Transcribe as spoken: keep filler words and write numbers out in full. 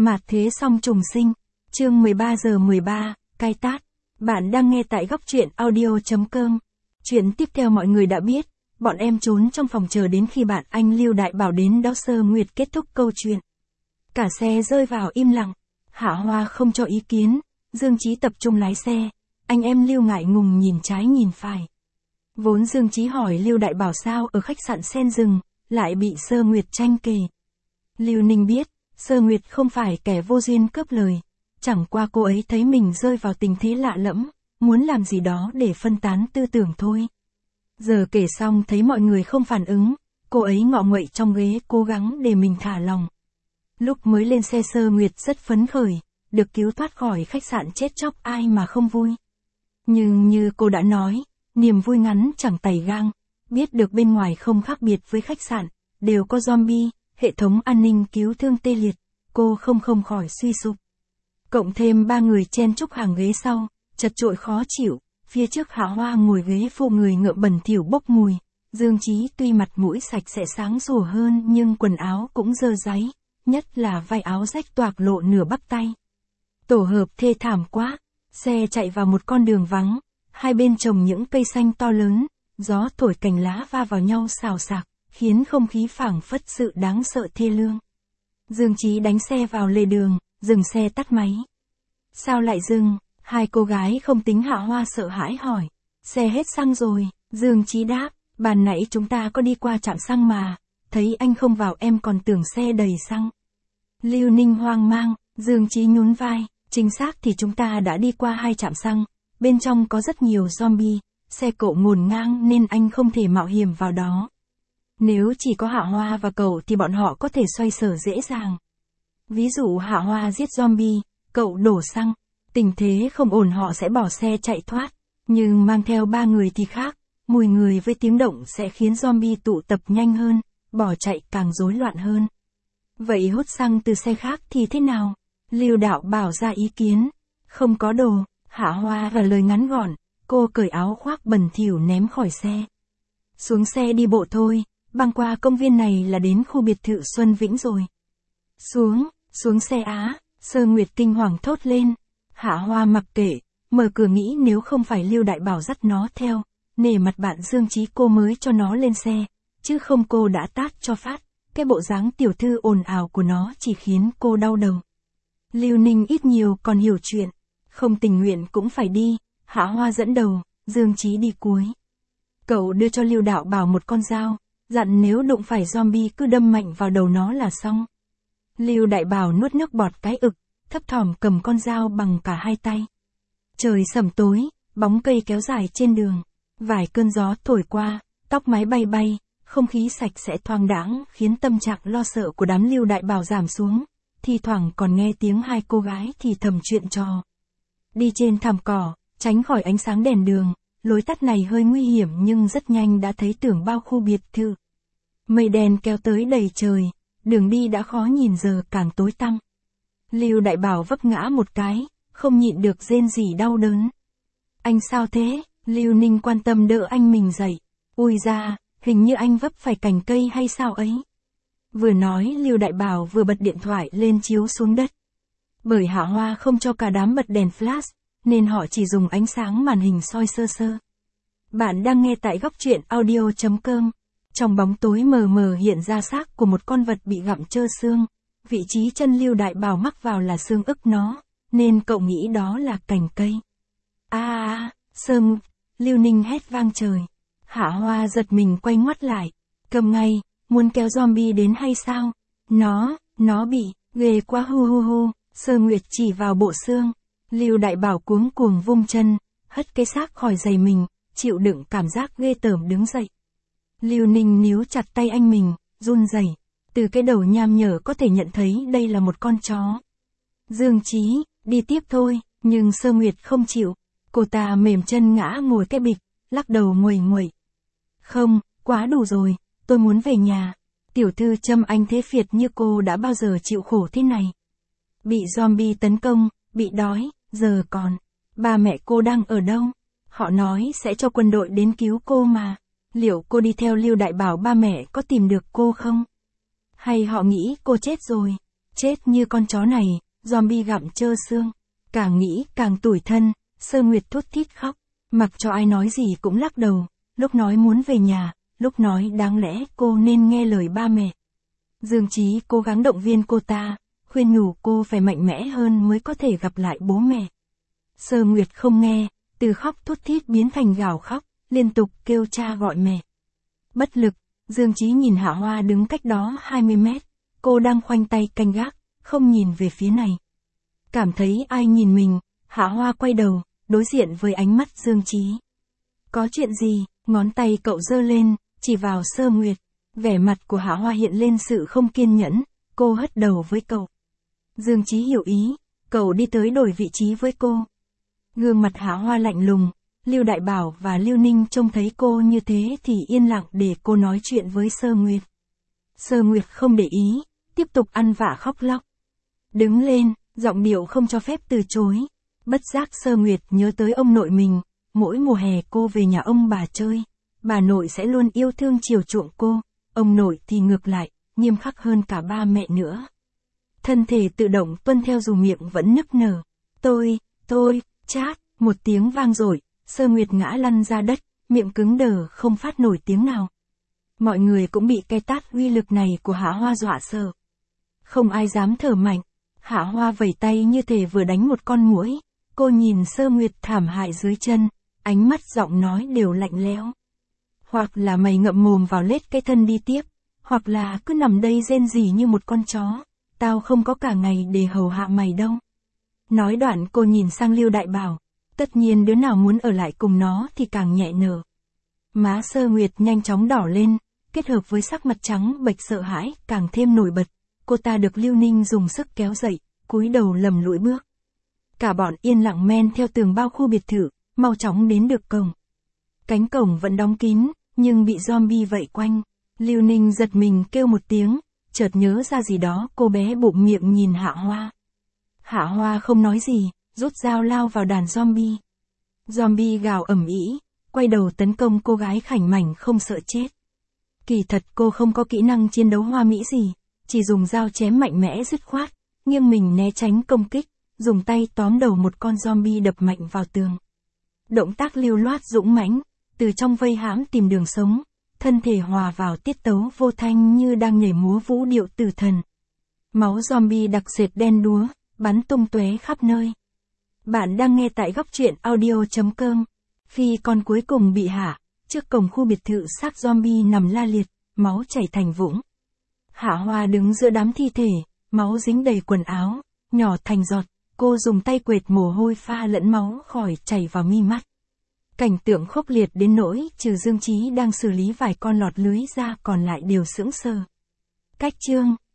Mạt thế song trùng sinh, chương mười ba giờ mười ba, cai tát. Bạn đang nghe tại góc truyện audio.com. Chuyện tiếp theo mọi người đã biết, bọn em trốn trong phòng chờ đến khi bạn anh Lưu Đại Bảo đến đó Sơ Nguyệt kết thúc câu chuyện. Cả xe rơi vào im lặng, Hạ Hoa không cho ý kiến, Dương Chí tập trung lái xe, anh em Lưu ngại ngùng nhìn trái nhìn phải. Vốn Dương Chí hỏi Lưu Đại Bảo sao ở khách sạn Sen Rừng, lại bị Sơ Nguyệt tranh kề. Lưu Ninh biết, Sơ Nguyệt không phải kẻ vô duyên cướp lời, chẳng qua cô ấy thấy mình rơi vào tình thế lạ lẫm, muốn làm gì đó để phân tán tư tưởng thôi. Giờ kể xong thấy mọi người không phản ứng, cô ấy ngọ nguậy trong ghế cố gắng để mình thả lòng. Lúc mới lên xe Sơ Nguyệt rất phấn khởi, được cứu thoát khỏi khách sạn chết chóc ai mà không vui. Nhưng như cô đã nói, niềm vui ngắn chẳng tày gang, biết được bên ngoài không khác biệt với khách sạn, đều có zombie, hệ thống an ninh cứu thương tê liệt, cô không không khỏi suy sụp. Cộng thêm ba người chen chúc hàng ghế sau, chật chội khó chịu, phía trước Hạ Hoa ngồi ghế phụ người ngợm bẩn thỉu bốc mùi, Dương Chí tuy mặt mũi sạch sẽ sáng sủa hơn nhưng quần áo cũng dơ dáy, nhất là vai áo rách toạc lộ nửa bắp tay. Tổ hợp thê thảm quá, xe chạy vào một con đường vắng, hai bên trồng những cây xanh to lớn, gió thổi cành lá va vào nhau xào xạc, khiến không khí phảng phất sự đáng sợ thê lương. Dương Chí đánh xe vào lề đường, dừng xe tắt máy. Sao lại dừng? Hai cô gái không tính Hạ Hoa sợ hãi hỏi. Xe hết xăng rồi, Dương Chí đáp, bàn nãy chúng ta có đi qua trạm xăng mà, thấy anh không vào em còn tưởng xe đầy xăng. Lưu Ninh hoang mang, Dương Chí nhún vai, chính xác thì chúng ta đã đi qua hai trạm xăng, bên trong có rất nhiều zombie, xe cộ ngổn ngang nên anh không thể mạo hiểm vào đó. Nếu chỉ có Hạ Hoa và cậu thì bọn họ có thể xoay sở dễ dàng. Ví dụ Hạ Hoa giết zombie, cậu đổ xăng, tình thế không ổn họ sẽ bỏ xe chạy thoát, nhưng mang theo ba người thì khác, mùi người với tiếng động sẽ khiến zombie tụ tập nhanh hơn, bỏ chạy càng rối loạn hơn. Vậy hút xăng từ xe khác thì thế nào? Lưu Đạo Bảo ra ý kiến, không có đồ, Hạ Hoa trả lời ngắn gọn, cô cởi áo khoác bẩn thỉu ném khỏi xe. Xuống xe đi bộ thôi. Băng qua công viên này là đến khu biệt thự Xuân Vĩnh rồi. Xuống, xuống xe á, Sơ Nguyệt kinh hoàng thốt lên. Hạ Hoa mặc kệ, mở cửa nghĩ nếu không phải Lưu Đại Bảo dắt nó theo, nể mặt bạn Dương Chí cô mới cho nó lên xe, chứ không cô đã tát cho phát, cái bộ dáng tiểu thư ồn ào của nó chỉ khiến cô đau đầu. Lưu Ninh ít nhiều còn hiểu chuyện, không tình nguyện cũng phải đi, Hạ Hoa dẫn đầu, Dương Chí đi cuối. Cậu đưa cho Lưu Đạo Bảo một con dao, dặn nếu đụng phải zombie cứ đâm mạnh vào đầu nó là xong. Lưu Đại Bảo nuốt nước bọt cái ực, thấp thỏm cầm con dao bằng cả hai tay. Trời sẩm tối, bóng cây kéo dài trên đường, vài cơn gió thổi qua, tóc mái bay bay, không khí sạch sẽ thoang đãng khiến tâm trạng lo sợ của đám Lưu Đại Bảo giảm xuống, thi thoảng còn nghe tiếng hai cô gái thì thầm chuyện trò. Đi trên thảm cỏ, tránh khỏi ánh sáng đèn đường. Lối tắt này hơi nguy hiểm nhưng rất nhanh đã thấy tưởng bao khu biệt thự. Mây đen kéo tới đầy trời, đường đi đã khó nhìn giờ càng tối tăm. Lưu Đại Bảo vấp ngã một cái, không nhịn được rên rỉ đau đớn. Anh sao thế? Lưu Ninh quan tâm đỡ anh mình dậy. Ui da, hình như anh vấp phải cành cây hay sao ấy. Vừa nói Lưu Đại Bảo vừa bật điện thoại lên chiếu xuống đất. Bởi Hạ Hoa không cho cả đám bật đèn flash, nên họ chỉ dùng ánh sáng màn hình soi sơ sơ. Bạn đang nghe tại góc truyện audio.com. Trong bóng tối mờ mờ hiện ra xác của một con vật bị gặm trơ xương. Vị trí chân Lưu Đại Bảo mắc vào là xương ức nó, nên cậu nghĩ đó là cành cây. A a, Sơ Nguyệt, Lưu Ninh hét vang trời. Hạ Hoa giật mình quay ngoắt lại. Cầm ngay, muốn kéo zombie đến hay sao? Nó, nó bị, ghê quá hu hu hu, Sơ Nguyệt chỉ vào bộ xương. Lưu Đại Bảo cuống cuồng vung chân, hất cái xác khỏi giày mình, chịu đựng cảm giác ghê tởm đứng dậy. Lưu Ninh níu chặt tay anh mình, run rẩy. Từ cái đầu nham nhở có thể nhận thấy đây là một con chó. Dương Chí, đi tiếp thôi, nhưng Sơ Nguyệt không chịu. Cô ta mềm chân ngã ngồi cái bịch, lắc đầu nguầy nguậy. Không, quá đủ rồi, tôi muốn về nhà. Tiểu thư Trâm Anh thế phiệt như cô đã bao giờ chịu khổ thế này. Bị zombie tấn công, bị đói. Giờ còn, ba mẹ cô đang ở đâu? Họ nói sẽ cho quân đội đến cứu cô mà. Liệu cô đi theo Lưu Đại Bảo ba mẹ có tìm được cô không? Hay họ nghĩ cô chết rồi? chết như con chó này, zombie gặm trơ xương. Càng nghĩ càng tủi thân, Sơ Nguyệt thút thít khóc, mặc cho ai nói gì cũng lắc đầu, lúc nói muốn về nhà, lúc nói đáng lẽ cô nên nghe lời ba mẹ. Dương Chí cố gắng động viên cô ta, khuyên nhủ cô phải mạnh mẽ hơn mới có thể gặp lại bố mẹ. Sơ Nguyệt không nghe, từ khóc thút thít biến thành gào khóc, liên tục kêu cha gọi mẹ. Bất lực, Dương Chí nhìn Hạ Hoa đứng cách đó hai mươi mét, cô đang khoanh tay canh gác, không nhìn về phía này. Cảm thấy ai nhìn mình, Hạ Hoa quay đầu, đối diện với ánh mắt Dương Chí. Có chuyện gì? Ngón tay cậu giơ lên, chỉ vào Sơ Nguyệt. Vẻ mặt của Hạ Hoa hiện lên sự không kiên nhẫn, cô hất đầu với cậu. Dương Chí hiểu ý, cậu đi tới đổi vị trí với cô. Gương mặt Hạ Hoa lạnh lùng, Lưu Đại Bảo và Lưu Ninh trông thấy cô như thế thì yên lặng để cô nói chuyện với Sơ Nguyệt. Sơ Nguyệt không để ý, tiếp tục ăn vạ khóc lóc. Đứng lên, giọng điệu không cho phép từ chối. Bất giác Sơ Nguyệt nhớ tới ông nội mình, mỗi mùa hè cô về nhà ông bà chơi, bà nội sẽ luôn yêu thương chiều chuộng cô, ông nội thì ngược lại, nghiêm khắc hơn cả ba mẹ nữa. Thân thể tự động tuân theo dù miệng vẫn nức nở. Tôi, tôi, chát, một tiếng vang dội, Sơ Nguyệt ngã lăn ra đất, miệng cứng đờ không phát nổi tiếng nào. Mọi người cũng bị cái tát uy lực này của Hạ Hoa dọa sợ. Không ai dám thở mạnh, Hạ Hoa vẩy tay như thể vừa đánh một con muỗi. Cô nhìn Sơ Nguyệt thảm hại dưới chân, ánh mắt giọng nói đều lạnh lẽo. Hoặc là mày ngậm mồm vào lết cái thân đi tiếp, hoặc là cứ nằm đây rên rỉ như một con chó, tao không có cả ngày để hầu hạ mày đâu. Nói đoạn cô nhìn sang Lưu Đại Bảo, tất nhiên đứa nào muốn ở lại cùng nó thì càng nhẹ nở. Má Sơ Nguyệt nhanh chóng đỏ lên, kết hợp với sắc mặt trắng bệch sợ hãi càng thêm nổi bật. Cô ta được Lưu Ninh dùng sức kéo dậy, cúi đầu lầm lũi bước. Cả bọn yên lặng men theo tường bao khu biệt thự, mau chóng đến được cổng. Cánh cổng vẫn đóng kín, nhưng bị zombie vây quanh. Lưu Ninh giật mình kêu một tiếng, chợt nhớ ra gì đó, cô bé bụng miệng nhìn Hạ Hoa. Hạ Hoa không nói gì, rút dao lao vào đàn zombie. Zombie gào ầm ĩ, quay đầu tấn công cô gái khảnh mảnh không sợ chết. Kỳ thật cô không có kỹ năng chiến đấu hoa mỹ gì, chỉ dùng dao chém mạnh mẽ dứt khoát, nghiêng mình né tránh công kích, dùng tay tóm đầu một con zombie đập mạnh vào tường. Động tác lưu loát dũng mãnh, từ trong vây hãm tìm đường sống, thân thể hòa vào tiết tấu vô thanh như đang nhảy múa vũ điệu tử thần. Máu zombie đặc sệt đen đúa, bắn tung tóe khắp nơi. Bạn đang nghe tại góc truyện audio chấm com. Phi con cuối cùng bị hạ, trước cổng khu biệt thự xác zombie nằm la liệt, máu chảy thành vũng. Hạ Hoa đứng giữa đám thi thể, máu dính đầy quần áo, nhỏ thành giọt, cô dùng tay quệt mồ hôi pha lẫn máu khỏi chảy vào mi mắt. Cảnh tượng khốc liệt đến nỗi trừ Dương Chí đang xử lý vài con lọt lưới ra còn lại đều sững sờ. Cách chương